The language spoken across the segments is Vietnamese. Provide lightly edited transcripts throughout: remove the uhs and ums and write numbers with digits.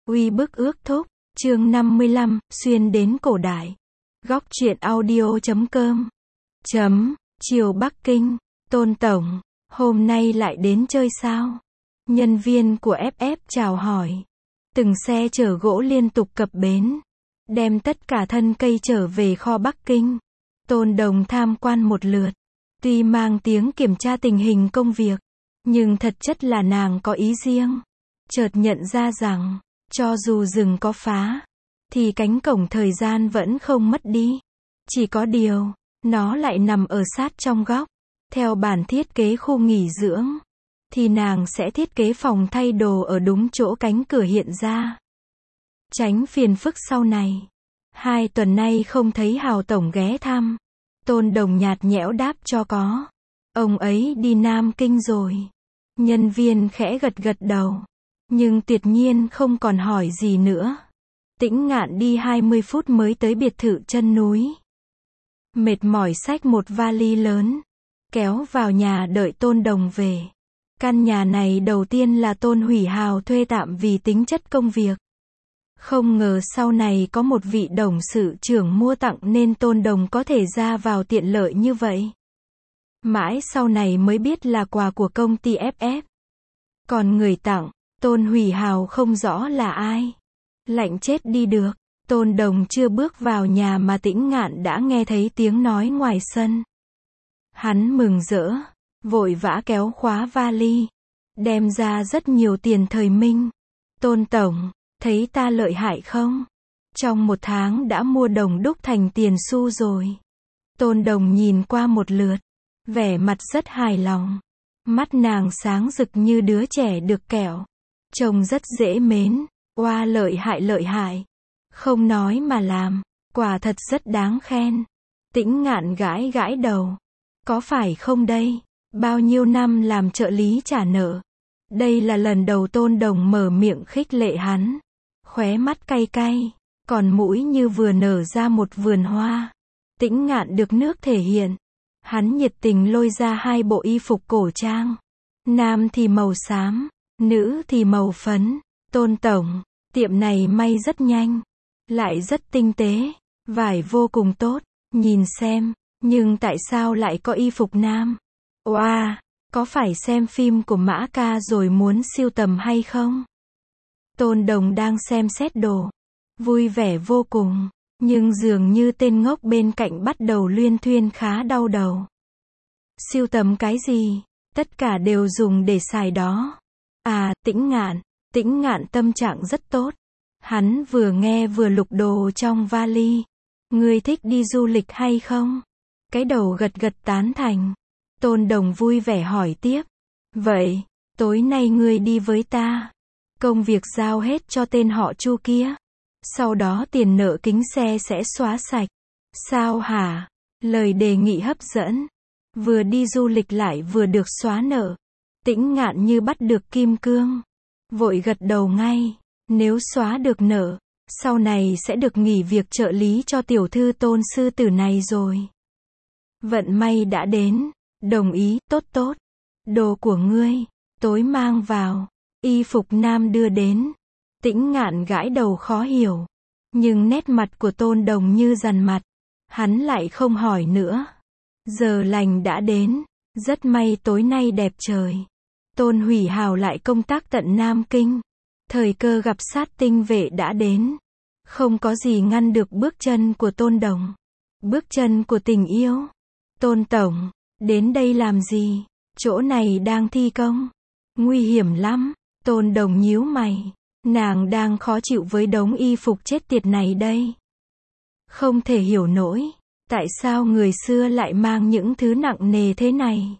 Uy bức ước thúc, chương 55, xuyên đến cổ đại. Góc truyện audio.com. Chiều Bắc Kinh, Tôn Tổng, hôm nay lại đến chơi sao? Nhân viên của FF chào hỏi. Từng xe chở gỗ liên tục cập bến, đem tất cả thân cây trở về kho Bắc Kinh. Tôn Đồng tham quan một lượt, tuy mang tiếng kiểm tra tình hình công việc, nhưng thật chất là nàng có ý riêng. Chợt nhận ra rằng, cho dù rừng có phá, thì cánh cổng thời gian vẫn không mất đi. Chỉ có điều, nó lại nằm ở sát trong góc. Theo bản thiết kế khu nghỉ dưỡng, thì nàng sẽ thiết kế phòng thay đồ ở đúng chỗ cánh cửa hiện ra. Tránh phiền phức sau này. 2 tuần nay không thấy Hào Tổng ghé thăm. Tôn Đồng nhạt nhẽo đáp cho có. Ông ấy đi Nam Kinh rồi. Nhân viên khẽ gật gật đầu. Nhưng tuyệt nhiên không còn hỏi gì nữa. Tĩnh Ngạn đi 20 phút mới tới biệt thự chân núi. Mệt mỏi xách một vali lớn, kéo vào nhà đợi Tôn Đồng về. Căn nhà này đầu tiên là Tôn Hủy Hào thuê tạm vì tính chất công việc. Không ngờ sau này có một vị đồng sự trưởng mua tặng nên Tôn Đồng có thể ra vào tiện lợi như vậy. Mãi sau này mới biết là quà của công ty FF. Còn người tặng, Tôn Hủy Hào không rõ là ai. Lạnh chết đi được. Tôn Đồng chưa bước vào nhà mà Tĩnh Ngạn đã nghe thấy tiếng nói ngoài sân. Hắn mừng rỡ, vội vã kéo khóa vali, đem ra rất nhiều tiền thời minh. Tôn Tổng, thấy ta lợi hại không? Trong 1 tháng đã mua đồng đúc thành tiền xu rồi. Tôn Đồng nhìn qua một lượt, vẻ mặt rất hài lòng. Mắt nàng sáng rực như đứa trẻ được kẹo. Trông rất dễ mến. Oa lợi hại. Không nói mà làm, quả thật rất đáng khen. Tĩnh Ngạn gãi gãi đầu. Có phải không đây? Bao nhiêu năm làm trợ lý trả nợ. Đây là lần đầu Tôn Đồng mở miệng khích lệ hắn. Khóe mắt cay cay, còn mũi như vừa nở ra một vườn hoa. Tĩnh Ngạn được nước thể hiện. Hắn nhiệt tình lôi ra 2 bộ y phục cổ trang. Nam thì màu xám, nữ thì màu phấn. Tôn Tổng, tiệm này may rất nhanh, lại rất tinh tế, vải vô cùng tốt, nhìn xem, nhưng tại sao lại có y phục nam? Oa, có phải xem phim của Mã Ca rồi muốn sưu tầm hay không? Tôn Đồng đang xem xét đồ, vui vẻ vô cùng, nhưng dường như tên ngốc bên cạnh bắt đầu luyên thuyên khá đau đầu. Sưu tầm cái gì? Tất cả đều dùng để xài đó. À, Tĩnh Ngạn tâm trạng rất tốt. Hắn vừa nghe vừa lục đồ trong vali. Ngươi thích đi du lịch hay không? Cái đầu gật gật tán thành. Tôn Đồng vui vẻ hỏi tiếp. Vậy, tối nay ngươi đi với ta. Công việc giao hết cho tên họ Chu kia. Sau đó tiền nợ kính xe sẽ xóa sạch. Sao hả? Lời đề nghị hấp dẫn. Vừa đi du lịch lại vừa được xóa nợ. Tĩnh Ngạn như bắt được kim cương. Vội gật đầu ngay. Nếu xóa được nợ, sau này sẽ được nghỉ việc trợ lý cho tiểu thư Tôn sư tử này rồi. Vận may đã đến. Đồng ý, tốt. Đồ của ngươi, tối mang vào. Y phục nam đưa đến. Tĩnh Ngạn gãi đầu khó hiểu. Nhưng nét mặt của Tôn Đồng như dằn mặt. Hắn lại không hỏi nữa. Giờ lành đã đến. Rất may tối nay đẹp trời. Tôn Hủy Hào lại công tác tận Nam Kinh. Thời cơ gặp sát tinh vệ đã đến. Không có gì ngăn được bước chân của Tôn Đồng. Bước chân của tình yêu. Tôn Tổng, đến đây làm gì? Chỗ này đang thi công. Nguy hiểm lắm. Tôn Đồng nhíu mày. Nàng đang khó chịu với đống y phục chết tiệt này đây. Không thể hiểu nổi. Tại sao người xưa lại mang những thứ nặng nề thế này?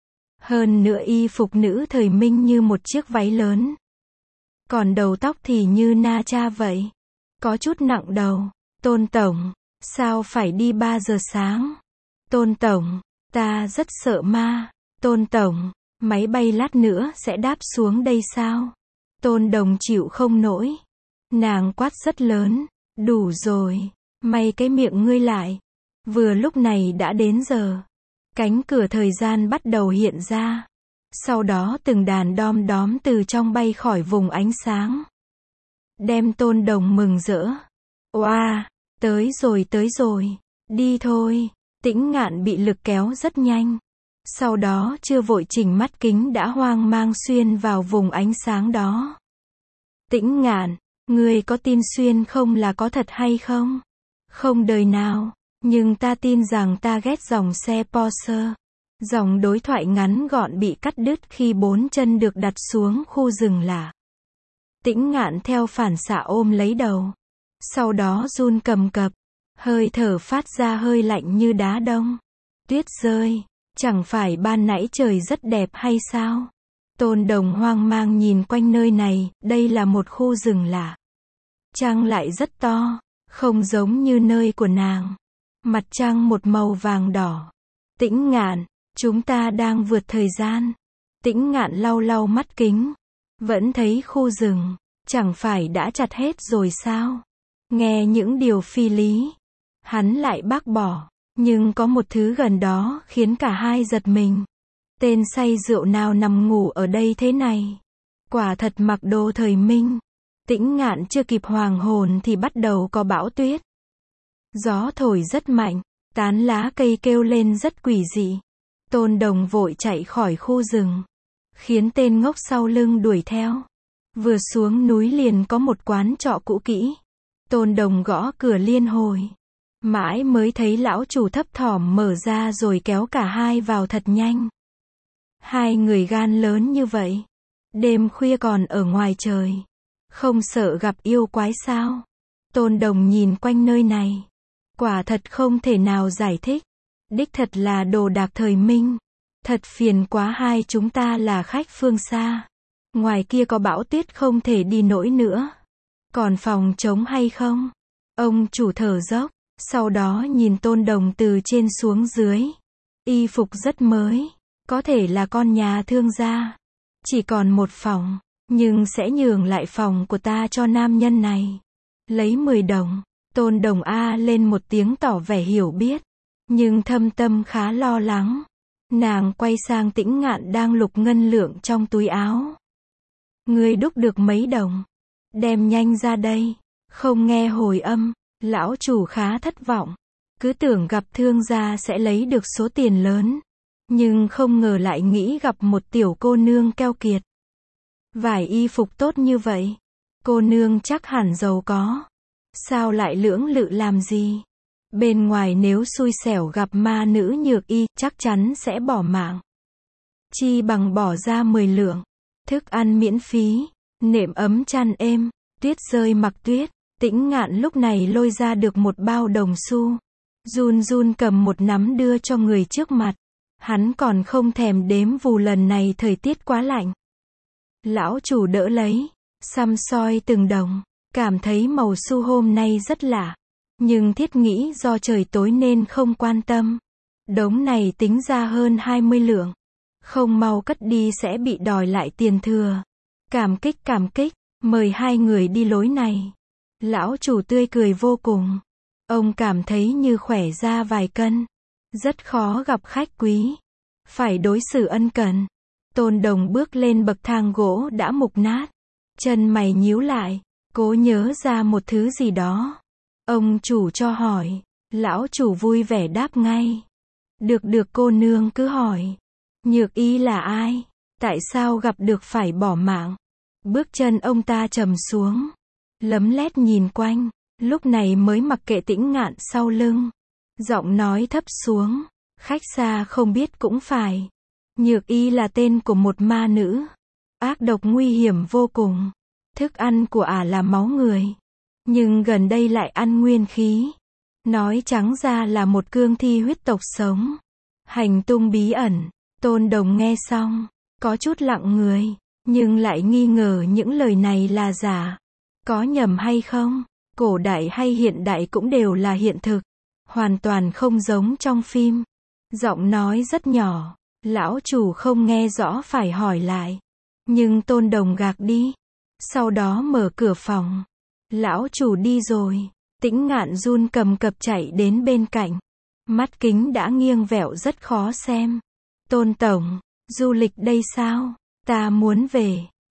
Hơn nữa y phục nữ thời minh như một chiếc váy lớn. Còn đầu tóc thì như Na Cha vậy. Có chút nặng đầu. Tôn Tổng, sao phải đi 3 giờ sáng? Tôn Tổng, ta rất sợ ma. Tôn Tổng, máy bay lát nữa sẽ đáp xuống đây sao? Tôn Đồng chịu không nổi. Nàng quát rất lớn. Đủ rồi. May cái miệng ngươi lại. Vừa lúc này đã đến giờ. Cánh cửa thời gian bắt đầu hiện ra. Sau đó từng đàn đom đóm từ trong bay khỏi vùng ánh sáng. đem Tôn Đồng mừng rỡ. Oa, tới rồi, đi thôi. Tĩnh Ngạn bị lực kéo rất nhanh. Sau đó chưa vội chỉnh mắt kính đã hoang mang xuyên vào vùng ánh sáng đó. Tĩnh Ngạn, ngươi có tin xuyên không là có thật hay không? Không đời nào, nhưng ta tin rằng ta ghét dòng xe Porsche. Dòng đối thoại ngắn gọn bị cắt đứt khi 4 chân được đặt xuống khu rừng lạ. Tĩnh Ngạn theo phản xạ ôm lấy đầu. Sau đó run cầm cập. Hơi thở phát ra hơi lạnh như đá đông. Tuyết rơi. Chẳng phải ban nãy trời rất đẹp hay sao? Tôn Đồng hoang mang nhìn quanh nơi này, đây là một khu rừng lạ. Trăng lại rất to, không giống như nơi của nàng. Mặt trăng một màu vàng đỏ. Tĩnh Ngạn, chúng ta đang vượt thời gian. Tĩnh Ngạn lau lau mắt kính. Vẫn thấy khu rừng, chẳng phải đã chặt hết rồi sao? Nghe những điều phi lý. Hắn lại bác bỏ. Nhưng có một thứ gần đó khiến cả hai giật mình. Tên say rượu nào nằm ngủ ở đây thế này? Quả thật mặc đồ thời Minh. Tĩnh Ngạn chưa kịp hoàng hồn thì bắt đầu có bão tuyết. Gió thổi rất mạnh, tán lá cây kêu lên rất quỷ dị. Tôn Đồng vội chạy khỏi khu rừng, khiến tên ngốc sau lưng đuổi theo. Vừa xuống núi liền có một quán trọ cũ kỹ. Tôn Đồng gõ cửa liên hồi. Mãi mới thấy lão chủ thấp thỏm mở ra rồi kéo cả hai vào thật nhanh. Hai người gan lớn như vậy. Đêm khuya còn ở ngoài trời. Không sợ gặp yêu quái sao? Tôn Đồng nhìn quanh nơi này. Quả thật không thể nào giải thích. Đích thật là đồ đạc thời Minh. Thật phiền quá, hai chúng ta là khách phương xa. Ngoài kia có bão tuyết không thể đi nổi nữa. Còn phòng trống hay không? Ông chủ thở dốc. Sau đó nhìn Tôn Đồng từ trên xuống dưới. Y phục rất mới. Có thể là con nhà thương gia. Chỉ còn một phòng. Nhưng sẽ nhường lại phòng của ta cho nam nhân này. Lấy 10 đồng. Tôn Đồng a lên một tiếng tỏ vẻ hiểu biết. Nhưng thâm tâm khá lo lắng. Nàng quay sang Tĩnh Ngạn đang lục ngân lượng trong túi áo. Ngươi đúc được mấy đồng? Đem nhanh ra đây. Không nghe hồi âm. Lão chủ khá thất vọng. Cứ tưởng gặp thương gia sẽ lấy được số tiền lớn. Nhưng không ngờ lại nghĩ gặp một tiểu cô nương keo kiệt. Vải y phục tốt như vậy. Cô nương chắc hẳn giàu có. Sao lại lưỡng lự làm gì? Bên ngoài nếu xui xẻo gặp ma nữ Nhược Y, chắc chắn sẽ bỏ mạng. Chi bằng bỏ ra 10 lượng. Thức ăn miễn phí. Nệm ấm chăn êm. Tuyết rơi mặc tuyết. Tĩnh Ngạn lúc này lôi ra được một bao đồng xu. Run run cầm một nắm đưa cho người trước mặt. Hắn còn không thèm đếm vù lần này thời tiết quá lạnh. Lão chủ đỡ lấy. Săm soi từng đồng. Cảm thấy màu xu hôm nay rất lạ. Nhưng thiết nghĩ do trời tối nên không quan tâm. Đống này tính ra hơn 20 lượng. Không mau cất đi sẽ bị đòi lại tiền thừa. Cảm kích, mời hai người đi lối này. Lão chủ tươi cười vô cùng. Ông cảm thấy như khỏe ra vài cân. Rất khó gặp khách quý. Phải đối xử ân cần. Tôn Đồng bước lên bậc thang gỗ đã mục nát. Chân mày nhíu lại. Cố nhớ ra một thứ gì đó. Ông chủ cho hỏi. Lão chủ vui vẻ đáp ngay. Được cô nương cứ hỏi. Nhược Y là ai? Tại sao gặp được phải bỏ mạng? Bước chân ông ta trầm xuống. Lấm lét nhìn quanh. Lúc này mới mặc kệ Tĩnh Ngạn sau lưng. Giọng nói thấp xuống. Khách xa không biết cũng phải. Nhược Y là tên của một ma nữ. Ác độc nguy hiểm vô cùng. Thức ăn của ả là máu người. Nhưng gần đây lại ăn nguyên khí. Nói trắng ra là một cương thi huyết tộc sống. Hành tung bí ẩn. Tôn Đồng nghe xong. Có chút lặng người. Nhưng lại nghi ngờ những lời này là giả. Có nhầm hay không? Cổ đại hay hiện đại cũng đều là hiện thực. Hoàn toàn không giống trong phim. Giọng nói rất nhỏ. Lão chủ không nghe rõ phải hỏi lại. Nhưng Tôn Đồng gạc đi. Sau đó mở cửa phòng. Lão chủ đi rồi. Tĩnh Ngạn run cầm cập chạy đến bên cạnh. Mắt kính đã nghiêng vẹo rất khó xem. Tôn tổng, du lịch đây sao? Ta muốn về.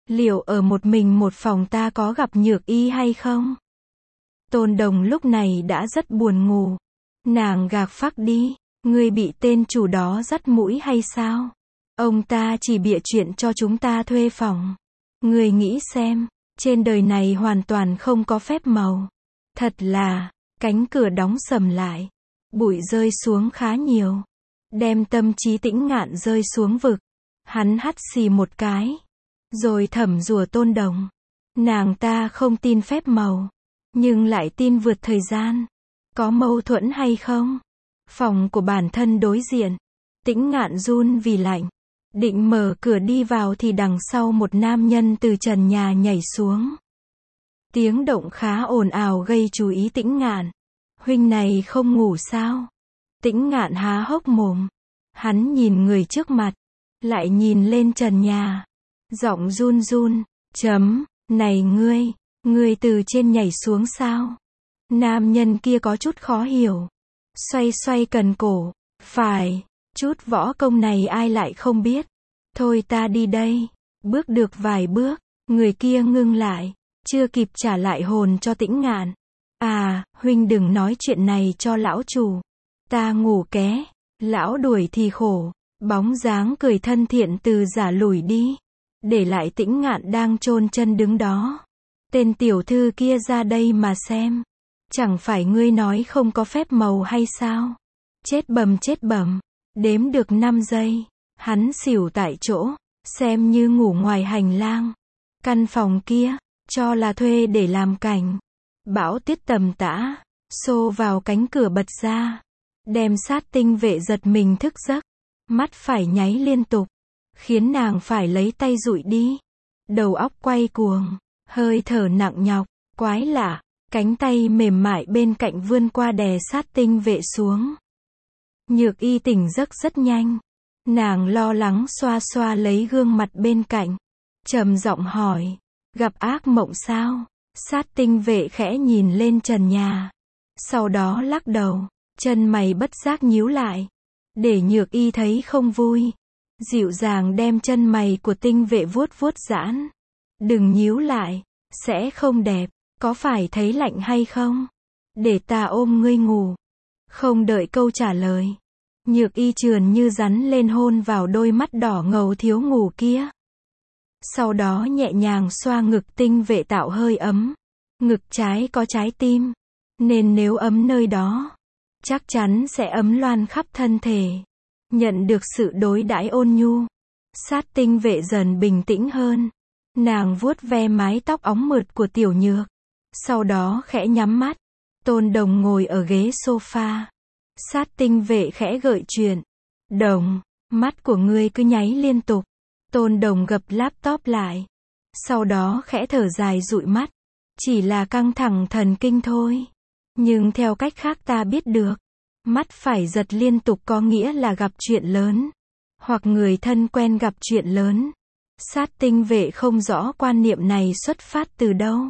Liệu ở một mình một phòng ta có gặp Nhược Y hay không? Tôn Đồng lúc này đã rất buồn ngủ. Nàng gạc phác đi. Ngươi bị tên chủ đó dắt mũi hay sao? Ông ta chỉ bịa chuyện cho chúng ta thuê phòng. Ngươi nghĩ xem, trên đời này hoàn toàn không có phép màu. Thật là, cánh cửa đóng sầm lại. Bụi rơi xuống khá nhiều. Đem tâm trí Tĩnh Ngạn rơi xuống vực. Hắn hắt xì một cái. Rồi thầm rủa Tôn Đồng. Nàng ta không tin phép màu. Nhưng lại tin vượt thời gian. Có mâu thuẫn hay không? Phòng của bản thân đối diện. Tĩnh Ngạn run vì lạnh. Định mở cửa đi vào thì đằng sau một nam nhân từ trần nhà nhảy xuống. Tiếng động khá ồn ào gây chú ý Tĩnh Ngạn. Huynh này không ngủ sao? Tĩnh Ngạn há hốc mồm. Hắn nhìn người trước mặt. Lại nhìn lên trần nhà. Giọng run run. Này ngươi từ trên nhảy xuống sao? Nam nhân kia có chút khó hiểu. Xoay xoay cần cổ. Phải, chút võ công này ai lại không biết. Thôi ta đi đây. Bước được vài bước, người kia ngưng lại. Chưa kịp trả lại hồn cho Tĩnh Ngạn. À, huynh đừng nói chuyện này cho lão chủ. Ta ngủ ké. Lão đuổi thì khổ. Bóng dáng cười thân thiện từ giả lùi đi. Để lại Tĩnh Ngạn đang chôn chân đứng đó. Tên tiểu thư kia ra đây mà xem. Chẳng phải ngươi nói không có phép màu hay sao? Chết bầm. Đếm được 5 giây. Hắn xỉu tại chỗ. Xem như ngủ ngoài hành lang. Căn phòng kia, cho là thuê để làm cảnh. Bão tuyết tầm tã. Xô vào cánh cửa bật ra. Đem Sát Tinh Vệ giật mình thức giấc. Mắt phải nháy liên tục. Khiến nàng phải lấy tay dụi đi. Đầu óc quay cuồng. Hơi thở nặng nhọc. Quái lạ. Cánh tay mềm mại bên cạnh vươn qua đè Sát Tinh Vệ xuống. Nhược Y tỉnh giấc rất nhanh. Nàng lo lắng xoa xoa lấy gương mặt bên cạnh. Trầm giọng hỏi. Gặp ác mộng sao? Sát Tinh Vệ khẽ nhìn lên trần nhà. Sau đó lắc đầu. Chân mày bất giác nhíu lại. Để Nhược Y thấy không vui. Dịu dàng đem chân mày của Tinh Vệ vuốt vuốt giãn. Đừng nhíu lại. Sẽ không đẹp. Có phải thấy lạnh hay không? Để ta ôm ngươi ngủ. Không đợi câu trả lời. Nhược Y trườn như rắn lên hôn vào đôi mắt đỏ ngầu thiếu ngủ kia. Sau đó nhẹ nhàng xoa ngực Tinh Vệ tạo hơi ấm. Ngực trái có trái tim. Nên nếu ấm nơi đó, chắc chắn sẽ ấm loan khắp thân thể. Nhận được sự đối đãi ôn nhu. Sát Tinh Vệ dần bình tĩnh hơn. Nàng vuốt ve mái tóc óng mượt của Tiểu Nhược. Sau đó khẽ nhắm mắt. Tôn Đồng ngồi ở ghế sofa. Sát Tinh Vệ khẽ gợi chuyện. Đồng, mắt của ngươi cứ nháy liên tục. Tôn Đồng gập laptop lại. Sau đó khẽ thở dài dụi mắt. Chỉ là căng thẳng thần kinh thôi. Nhưng theo cách khác ta biết được. Mắt phải giật liên tục có nghĩa là gặp chuyện lớn. Hoặc người thân quen gặp chuyện lớn. Sát Tinh Vệ không rõ quan niệm này xuất phát từ đâu.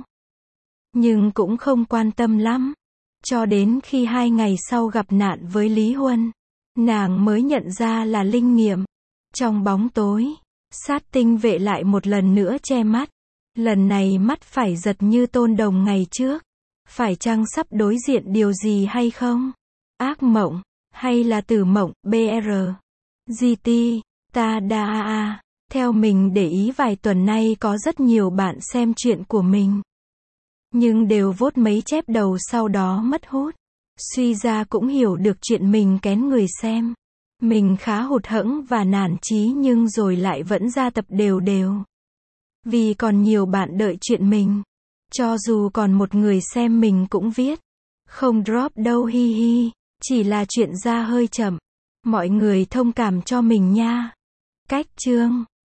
Nhưng cũng không quan tâm lắm. Cho đến khi 2 ngày sau gặp nạn với Lý Huân. Nàng mới nhận ra là linh nghiệm. Trong bóng tối. Sát Tinh Vệ lại một lần nữa che mắt. Lần này mắt phải giật như Tôn Đồng ngày trước. Phải chăng sắp đối diện điều gì hay không? Ác mộng. Hay là tử mộng, BR. GT. Ta đa a. Theo mình để ý vài tuần nay có rất nhiều bạn xem chuyện của mình. Nhưng đều vote mấy chép đầu sau đó mất hút. Suy ra cũng hiểu được chuyện mình kén người xem. Mình khá hụt hẫng và nản chí nhưng rồi lại vẫn ra tập đều đều. Vì còn nhiều bạn đợi chuyện mình. Cho dù còn một người xem mình cũng viết. Không drop đâu hi hi. Chỉ là chuyện ra hơi chậm. Mọi người thông cảm cho mình nha. Cách chương